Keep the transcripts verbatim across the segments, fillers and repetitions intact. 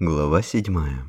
Глава седьмая.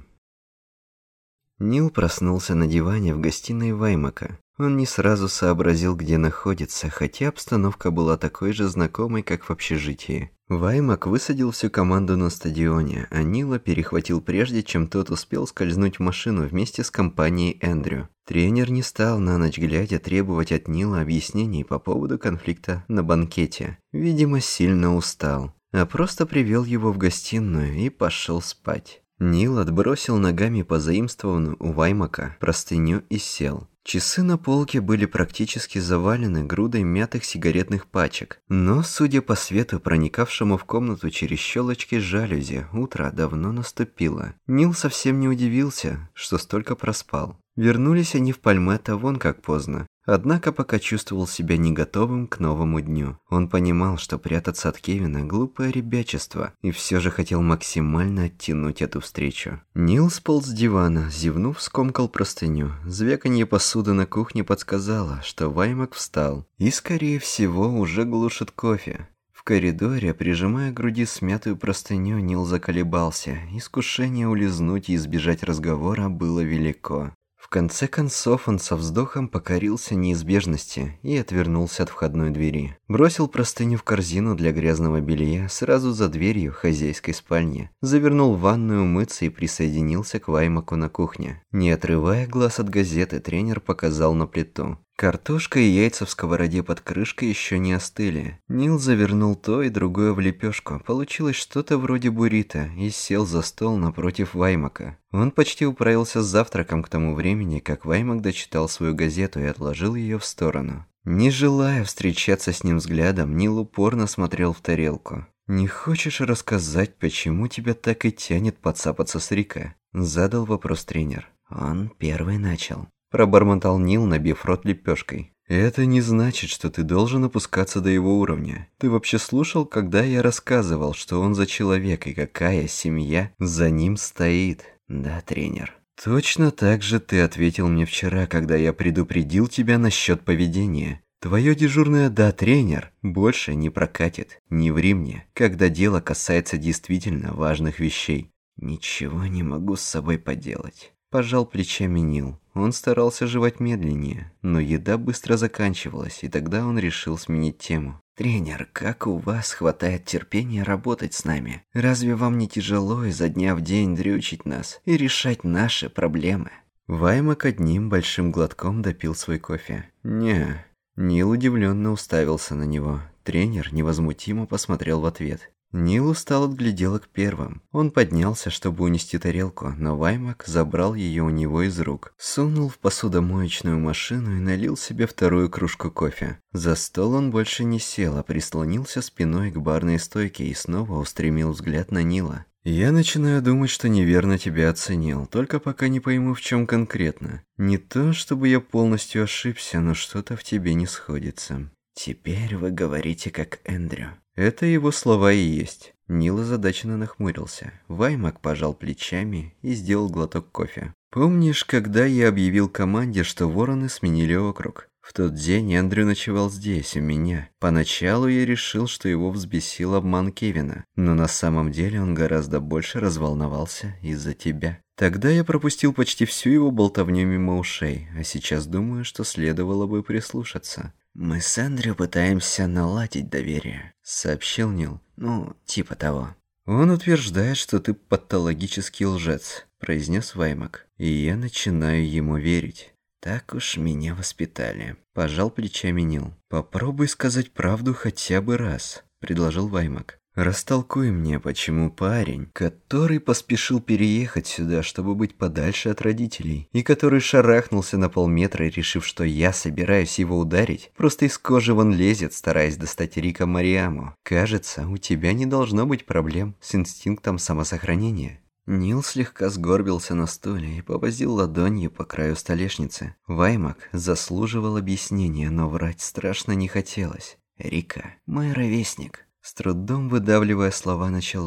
Нил проснулся на диване в гостиной Ваймака. Он не сразу сообразил, где находится, хотя обстановка была такой же знакомой, как в общежитии. Ваймак высадил всю команду на стадионе, а Нила перехватил прежде, чем тот успел скользнуть в машину вместе с компанией Эндрю. Тренер не стал на ночь глядя требовать от Нила объяснений по поводу конфликта на банкете. Видимо, сильно устал. А просто привел его в гостиную и пошел спать. Нил отбросил ногами позаимствованную у Ваймака простыню и сел. Часы на полке были практически завалены грудой мятых сигаретных пачек. Но, судя по свету, проникавшему в комнату через щелочки жалюзи, утро давно наступило. Нил совсем не удивился, что столько проспал. Вернулись они в Пальметто вон как поздно. Однако пока чувствовал себя не готовым к новому дню. Он понимал, что прятаться от Кевина – глупое ребячество, и все же хотел максимально оттянуть эту встречу. Нил сполз с дивана, зевнув, скомкал простыню. Звяканье посуды на кухне подсказало, что Ваймак встал и, скорее всего, уже глушит кофе. В коридоре, прижимая к груди смятую простыню, Нил заколебался. Искушение улизнуть и избежать разговора было велико. В конце концов он со вздохом покорился неизбежности и отвернулся от входной двери. Бросил простыню в корзину для грязного белья сразу за дверью хозяйской спальни. Завернул в ванную умыться и присоединился к Ваймаку на кухне. Не отрывая глаз от газеты, тренер показал на плиту. Картошка и яйца в сковороде под крышкой еще не остыли. Нил завернул то и другое в лепешку. Получилось что-то вроде буррито и сел за стол напротив Ваймака. Он почти управился с завтраком к тому времени, как Ваймак дочитал свою газету и отложил ее в сторону. Не желая встречаться с ним взглядом, Нил упорно смотрел в тарелку. «Не хочешь рассказать, почему тебя так и тянет подцапаться с Рика?» – задал вопрос тренер. «Он первый начал», – пробормотал Нил, набив рот лепешкой. «Это не значит, что ты должен опускаться до его уровня. Ты вообще слушал, когда я рассказывал, что он за человек и какая семья за ним стоит?» «Да, тренер». «Точно так же ты ответил мне вчера, когда я предупредил тебя насчет поведения. Твое дежурное «да, тренер» больше не прокатит. Не ври мне, когда дело касается действительно важных вещей». «Ничего не могу с собой поделать». Пожал плечами Нил. Он старался жевать медленнее, но еда быстро заканчивалась, и тогда он решил сменить тему. «Тренер, как у вас хватает терпения работать с нами? Разве вам не тяжело изо дня в день дрючить нас и решать наши проблемы?» Ваймак одним большим глотком допил свой кофе. «Не». Нил удивленно уставился на него. Тренер невозмутимо посмотрел в ответ. Нил устал от гляделок первым. Он поднялся, чтобы унести тарелку, но Ваймак забрал ее у него из рук. Сунул в посудомоечную машину и налил себе вторую кружку кофе. За стол он больше не сел, а прислонился спиной к барной стойке и снова устремил взгляд на Нила. «Я начинаю думать, что неверно тебя оценил, только пока не пойму, в чем конкретно. Не то, чтобы я полностью ошибся, но что-то в тебе не сходится». «Теперь вы говорите как Эндрю». Это его слова и есть. Нил озадаченно нахмурился. Ваймак пожал плечами и сделал глоток кофе. «Помнишь, когда я объявил команде, что вороны сменили округ? В тот день Эндрю ночевал здесь, у меня. Поначалу я решил, что его взбесил обман Кевина, но на самом деле он гораздо больше разволновался из-за тебя. Тогда я пропустил почти всю его болтовню мимо ушей, а сейчас думаю, что следовало бы прислушаться». «Мы с Эндрю пытаемся наладить доверие», — сообщил Нил. «Ну, типа того». «Он утверждает, что ты патологический лжец», — произнес Ваймак. «И я начинаю ему верить». «Так уж меня воспитали», — пожал плечами Нил. «Попробуй сказать правду хотя бы раз», — предложил Ваймак. «Растолкуй мне, почему парень, который поспешил переехать сюда, чтобы быть подальше от родителей, и который шарахнулся на полметра, решив, что я собираюсь его ударить, просто из кожи вон лезет, стараясь достать Рика Мариаму. Кажется, у тебя не должно быть проблем с инстинктом самосохранения». Нил слегка сгорбился на стуле и повозил ладонью по краю столешницы. Ваймак заслуживал объяснения, но врать страшно не хотелось. «Рика, мой ровесник». С трудом выдавливая слова, начал он.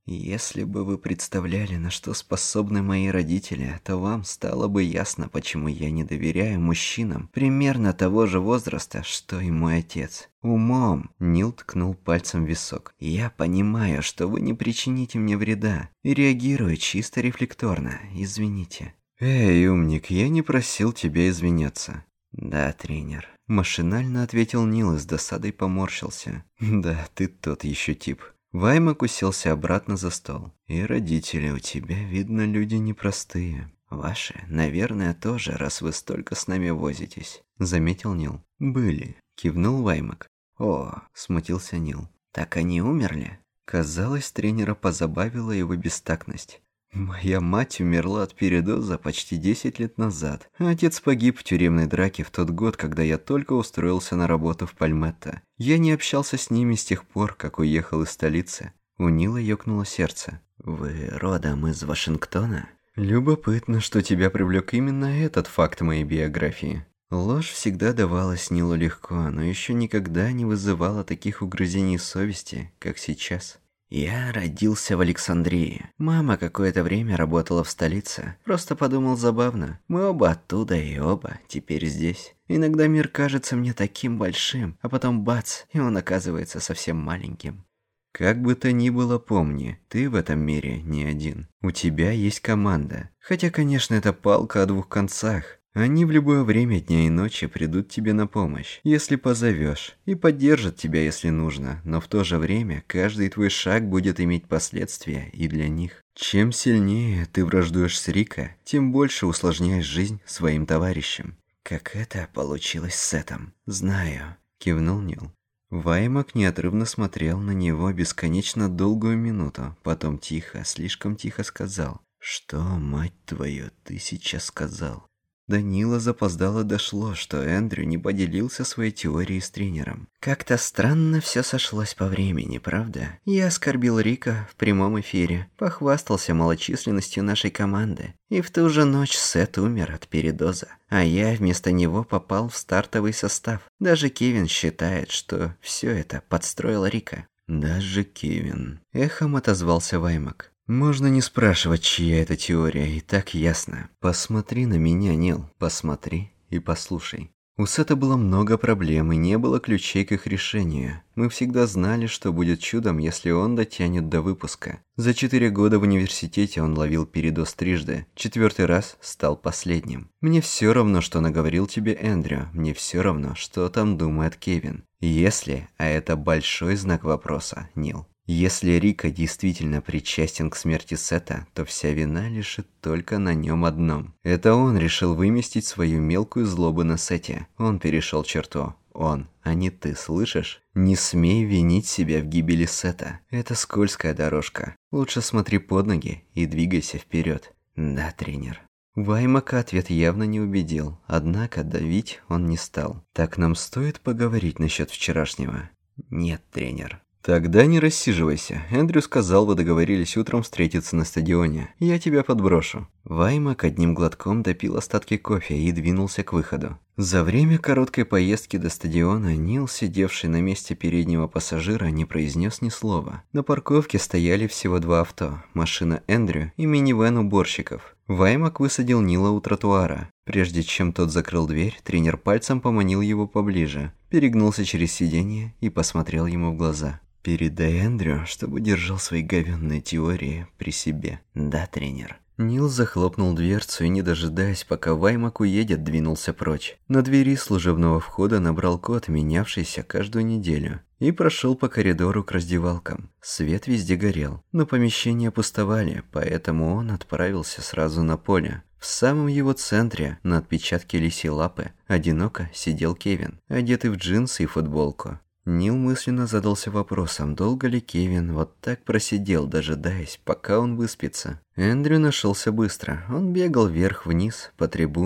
Если бы вы представляли, на что способны мои родители, то вам стало бы ясно, почему я не доверяю мужчинам примерно того же возраста, что и мой отец. Умом, Нил ткнул пальцем в висок. Я понимаю, что вы не причините мне вреда, и реагирую чисто рефлекторно, извините. Эй, умник, я не просил тебя извиняться. Да, тренер. Машинально ответил Нил и с досадой поморщился. Да, ты тот еще тип. Ваймак уселся обратно за стол. И родители у тебя, видно, люди непростые. Ваши, наверное, тоже, раз вы столько с нами возитесь, заметил Нил. Были, кивнул Ваймак. О, смутился Нил. Так они умерли? Казалось, тренера позабавила его бестактность. Моя мать умерла от передоза почти десять лет назад, а отец погиб в тюремной драке в тот год, когда я только устроился на работу в Пальметто. Я не общался с ними с тех пор, как уехал из столицы. У Нила ёкнуло сердце. Вы родом из Вашингтона? Любопытно, что тебя привлек именно этот факт моей биографии. Ложь всегда давалась Нилу легко, но еще никогда не вызывала таких угрызений совести, как сейчас. Я родился в Александрии. Мама какое-то время работала в столице. Просто подумал забавно. Мы оба оттуда и оба теперь здесь. Иногда мир кажется мне таким большим, а потом бац, и он оказывается совсем маленьким. Как бы то ни было, помни, ты в этом мире не один. У тебя есть команда. Хотя, конечно, это палка о двух концах. Они в любое время дня и ночи придут тебе на помощь, если позовешь, и поддержат тебя, если нужно, но в то же время каждый твой шаг будет иметь последствия и для них. Чем сильнее ты враждуешь с Рико, тем больше усложняешь жизнь своим товарищам. Как это получилось с Сетом? Знаю, кивнул Нил. Ваймак неотрывно смотрел на него бесконечно долгую минуту, потом тихо, слишком тихо сказал: «Что, мать твою, ты сейчас сказал?» До Нила запоздало дошло, что Эндрю не поделился своей теорией с тренером. Как-то странно все сошлось по времени, правда? Я оскорбил Рика в прямом эфире, похвастался малочисленностью нашей команды. И в ту же ночь Сет умер от передоза, а я вместо него попал в стартовый состав. Даже Кевин считает, что все это подстроил Рика. Даже Кевин. Эхом отозвался Ваймак. Можно не спрашивать, чья это теория, и так ясно. Посмотри на меня, Нил, посмотри и послушай. У Сета было много проблем и не было ключей к их решению. Мы всегда знали, что будет чудом, если он дотянет до выпуска. За четыре года в университете он ловил передоз трижды. Четвертый раз стал последним. Мне все равно, что наговорил тебе Эндрю. Мне все равно, что там думает Кевин. Если, а это большой знак вопроса, Нил. Если Рико действительно причастен к смерти Сета, то вся вина лежит только на нем одном. Это он решил выместить свою мелкую злобу на Сете. Он перешел черту. Он, а не ты, слышишь? Не смей винить себя в гибели Сета. Это скользкая дорожка. Лучше смотри под ноги и двигайся вперед. Да, тренер. Ваймака ответ явно не убедил, однако давить он не стал. Так нам стоит поговорить насчет вчерашнего? Нет, тренер. Тогда не рассиживайся. Эндрю сказал, вы договорились утром встретиться на стадионе. Я тебя подброшу. Ваймак одним глотком допил остатки кофе и двинулся к выходу. За время короткой поездки до стадиона Нил, сидевший на месте переднего пассажира, не произнес ни слова. На парковке стояли всего два авто: машина Эндрю и минивэн уборщиков. Ваймак высадил Нила у тротуара. Прежде чем тот закрыл дверь, тренер пальцем поманил его поближе, перегнулся через сиденье и посмотрел ему в глаза. «Передай Эндрю, чтобы держал свои говенные теории при себе». «Да, тренер». Нил захлопнул дверцу и, не дожидаясь, пока Ваймак уедет, двинулся прочь. На двери служебного входа набрал код, менявшийся каждую неделю, и прошел по коридору к раздевалкам. Свет везде горел, но помещения пустовали, поэтому он отправился сразу на поле. В самом его центре, на отпечатке лисьей лапы, одиноко сидел Кевин, одетый в джинсы и футболку. Нил мысленно задался вопросом, долго ли Кевин вот так просидел, дожидаясь, пока он выспится. Эндрю нашелся быстро. Он бегал вверх-вниз по трибунам.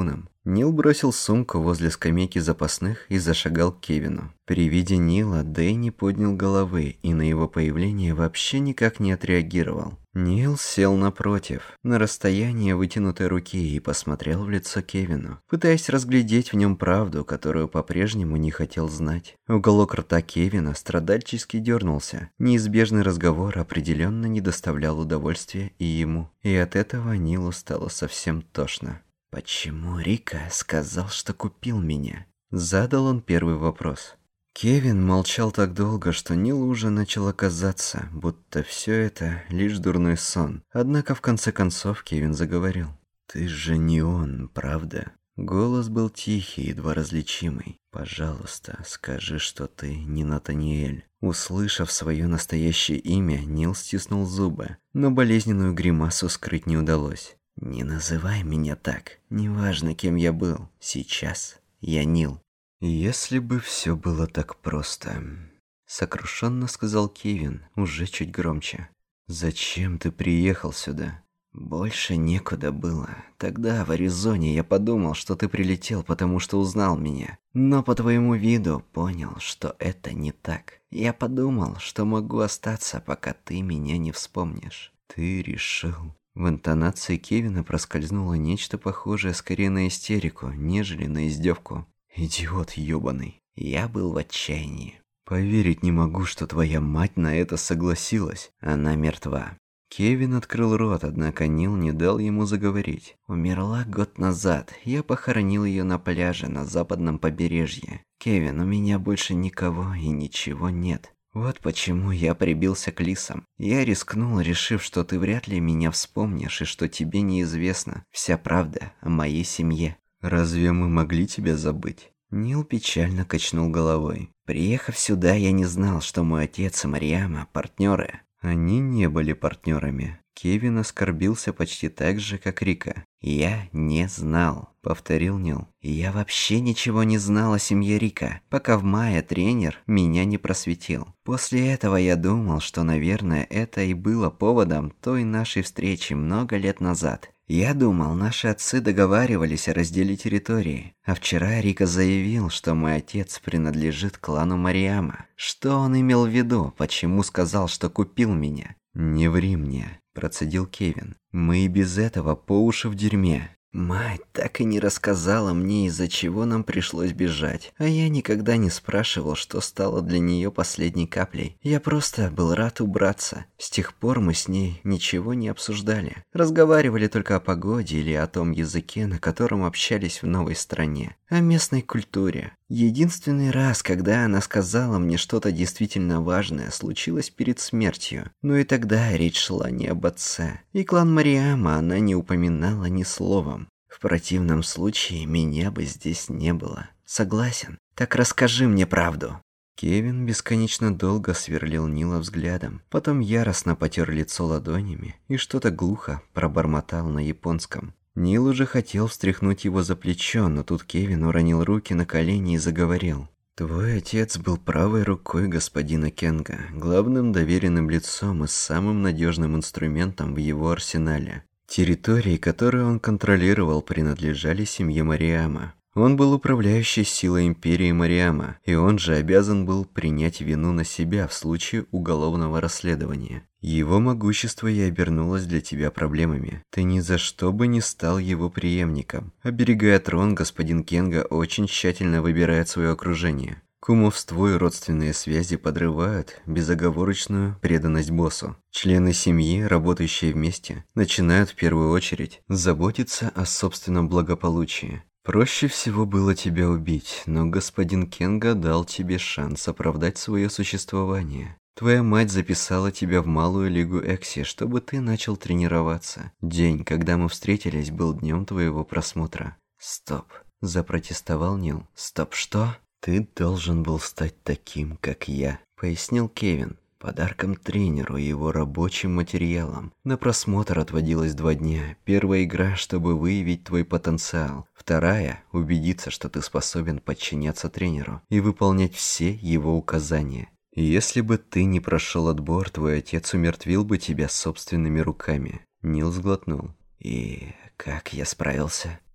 Нил бросил сумку возле скамейки запасных и зашагал к Кевину. При виде Нила Дэйни поднял головы и на его появление вообще никак не отреагировал. Нил сел напротив, на расстоянии вытянутой руки, и посмотрел в лицо Кевину, пытаясь разглядеть в нем правду, которую по-прежнему не хотел знать. Уголок рта Кевина страдальчески дернулся. Неизбежный разговор определенно не доставлял удовольствия и ему. И от этого Нилу стало совсем тошно. «Почему Рика сказал, что купил меня?» Задал он первый вопрос. Кевин молчал так долго, что Нилу уже начало казаться, будто все это лишь дурной сон. Однако в конце концов Кевин заговорил. «Ты же не он, правда?» Голос был тихий, едва различимый. «Пожалуйста, скажи, что ты не Натаниэль». Услышав свое настоящее имя, Нил стиснул зубы, но болезненную гримасу скрыть не удалось. «Не называй меня так. Неважно, кем я был. Сейчас я Нил». «Если бы все было так просто», — сокрушенно сказал Кевин, уже чуть громче. «Зачем ты приехал сюда?» «Больше некуда было. Тогда, в Аризоне, я подумал, что ты прилетел, потому что узнал меня. Но по твоему виду понял, что это не так. Я подумал, что могу остаться, пока ты меня не вспомнишь». «Ты решил...» В интонации Кевина проскользнуло нечто похожее скорее на истерику, нежели на издевку. «Идиот ёбаный. Я был в отчаянии. Поверить не могу, что твоя мать на это согласилась. Она мертва». Кевин открыл рот, однако Нил не дал ему заговорить. «Умерла год назад. Я похоронил ее на пляже на западном побережье. Кевин, у меня больше никого и ничего нет. Вот почему я прибился к лисам. Я рискнул, решив, что ты вряд ли меня вспомнишь и что тебе неизвестна вся правда о моей семье. Разве мы могли тебя забыть?» Нил печально качнул головой. «Приехав сюда, я не знал, что мой отец и Мариама – партнеры». Они не были партнерами. Кевин оскорбился почти так же, как Рика. «Я не знал», — повторил Нил. «Я вообще ничего не знал о семье Рика, пока в мае тренер меня не просветил. После этого я думал, что, наверное, это и было поводом той нашей встречи много лет назад. Я думал, наши отцы договаривались о разделе территории. А вчера Рика заявил, что мой отец принадлежит клану Мариама. Что он имел в виду? Почему сказал, что купил меня?» «Не ври мне», – процедил Кевин. «Мы и без этого по уши в дерьме. Мать так и не рассказала мне, из-за чего нам пришлось бежать. А я никогда не спрашивал, что стало для нее последней каплей. Я просто был рад убраться. С тех пор мы с ней ничего не обсуждали. Разговаривали только о погоде или о том языке, на котором общались в новой стране. О местной культуре. Единственный раз, когда она сказала мне что-то действительно важное, случилось перед смертью. Но и тогда речь шла не об отце. И клан Мариама она не упоминала ни словом. В противном случае меня бы здесь не было. Согласен? Так расскажи мне правду». Кевин бесконечно долго сверлил Нила взглядом, потом яростно потер лицо ладонями и что-то глухо пробормотал на японском. Нил уже хотел встряхнуть его за плечо, но тут Кевин уронил руки на колени и заговорил. «Твой отец был правой рукой господина Кенга, главным доверенным лицом и самым надежным инструментом в его арсенале. Территории, которые он контролировал, принадлежали семье Мариама. Он был управляющей силой империи Мариама, и он же обязан был принять вину на себя в случае уголовного расследования. Его могущество и обернулось для тебя проблемами. Ты ни за что бы не стал его преемником. Оберегая трон, господин Кенга очень тщательно выбирает свое окружение. Кумовство и родственные связи подрывают безоговорочную преданность боссу. Члены семьи, работающие вместе, начинают в первую очередь заботиться о собственном благополучии. Проще всего было тебя убить, но господин Кенга дал тебе шанс оправдать свое существование. Твоя мать записала тебя в малую лигу Экси, чтобы ты начал тренироваться. День, когда мы встретились, был днем твоего просмотра. Стоп, запротестовал Нил. Стоп, что? Ты должен был стать таким, как я, пояснил Кевин. Подарком тренеру и его рабочим материалом. На просмотр отводилось два дня. Первая игра, чтобы выявить твой потенциал. Вторая – убедиться, что ты способен подчиняться тренеру и выполнять все его указания. Если бы ты не прошел отбор, твой отец умертвил бы тебя собственными руками. Нил сглотнул. И как я справился?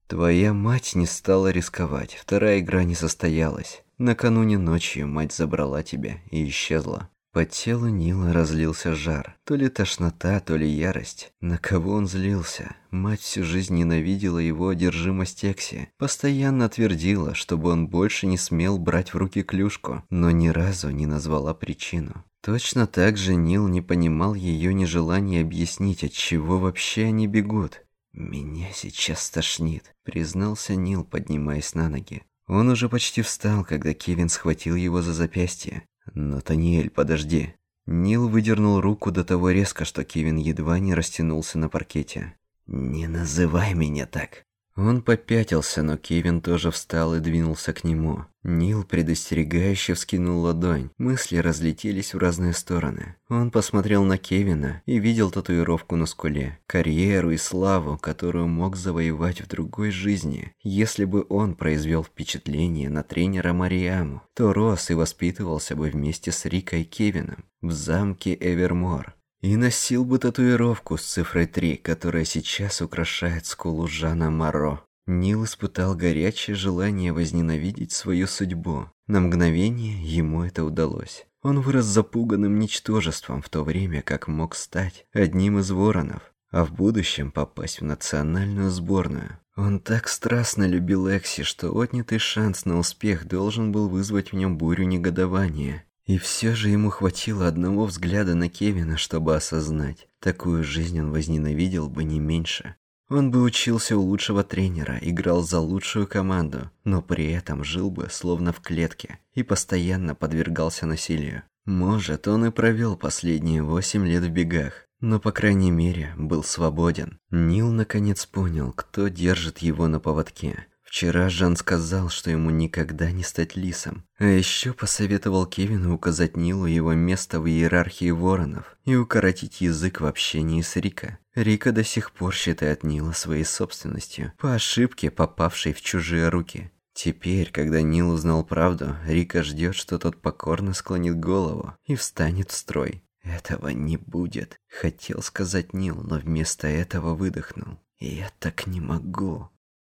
Твоя мать не стала рисковать, вторая игра не состоялась. Накануне ночью мать забрала тебя и исчезла. По телу Нила разлился жар. То ли тошнота, то ли ярость. На кого он злился? Мать всю жизнь ненавидела его одержимость Экси. Постоянно твердила, чтобы он больше не смел брать в руки клюшку, но ни разу не назвала причину. Точно так же Нил не понимал ее нежелания объяснить, от чего вообще они бегут. «Меня сейчас тошнит», — признался Нил, поднимаясь на ноги. Он уже почти встал, когда Кевин схватил его за запястье. «Натаниэль, подожди». Нил выдернул руку до того резко, что Кевин едва не растянулся на паркете. «Не называй меня так». Он попятился, но Кевин тоже встал и двинулся к нему. Нил предостерегающе вскинул ладонь. Мысли разлетелись в разные стороны. Он посмотрел на Кевина и видел татуировку на скуле. Карьеру и славу, которую мог завоевать в другой жизни. Если бы он произвел впечатление на тренера Мариаму, то рос и воспитывался бы вместе с Рикой и Кевином в замке Эвермор. И носил бы татуировку с цифрой три, которая сейчас украшает скулу Жана Моро. Нил испытал горячее желание возненавидеть свою судьбу. На мгновение ему это удалось. Он вырос запуганным ничтожеством, в то время как мог стать одним из воронов, а в будущем попасть в национальную сборную. Он так страстно любил Экси, что отнятый шанс на успех должен был вызвать в нем бурю негодования. И все же ему хватило одного взгляда на Кевина, чтобы осознать, такую жизнь он возненавидел бы не меньше. Он бы учился у лучшего тренера, играл за лучшую команду, но при этом жил бы словно в клетке и постоянно подвергался насилию. Может, он и провел последние восемь лет в бегах, но, по крайней мере, был свободен. Нил наконец понял, кто держит его на поводке. Вчера Жан сказал, что ему никогда не стать лисом. А еще посоветовал Кевину указать Нилу его место в иерархии воронов и укоротить язык в общении с Рико. Рика до сих пор считает Нила своей собственностью, по ошибке попавшей в чужие руки. Теперь, когда Нил узнал правду, Рика ждет, что тот покорно склонит голову и встанет в строй. «Этого не будет», — хотел сказать Нил, но вместо этого выдохнул. «Я так не могу».